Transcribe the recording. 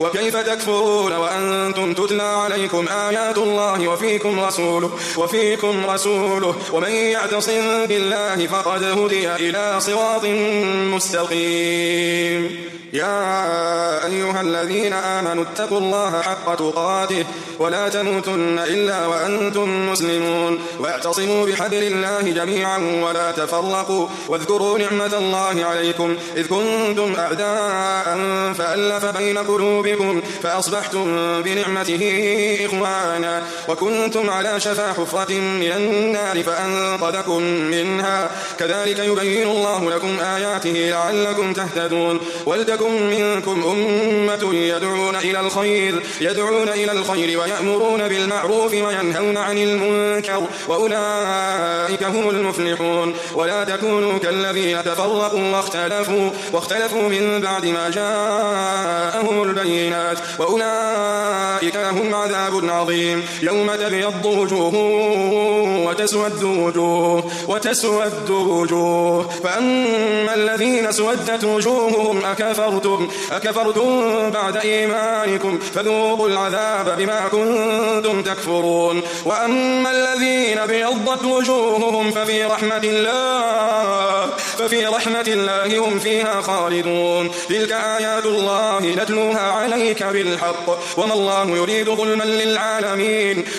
وكيف تكفرون وأنتم تتلى عليكم آيات الله وفيكم رسوله ومن يعتصم بالله فقد هدي إلى صراط مستقيم. يا أيها الذين آمنوا اتقوا الله حق تقاته ولا تموتن إلا وأنتم مسلمون واعتصموا بحبل الله جميعا ولا تفرقوا واذكروا نعمة الله عليكم إذ كنتم أعداء فألف بين قلوبكم فأصبحتم بنعمته إخوانا وكنتم على شفا حفرة من النار فأنقذكم منها كذلك يبين الله لكم آياته لعلكم تهتدون. ولتكن منكم أمة يدعون إلى الخير ويأمرون بالمعروف وينهون عن المنكر وأولئك هم المفلحون. ولا تكونوا كالذين تفرقوا واختلفوا من بعد ما جاءهم البينات وأولئك لهم عذاب عظيم. يوم تبيض وجوه وتسود وجوه فأما الذين اسودت وجوههم أكفرتم بعد إيمانكم فذوقوا العذاب بما كنتم تكفرون. وأما الذين بيضت وجوههم ففي رحمة الله هم فيها خالدون. تلك آيات الله نتلوها عليك بالحق وما الله يريد ظلما للعالمين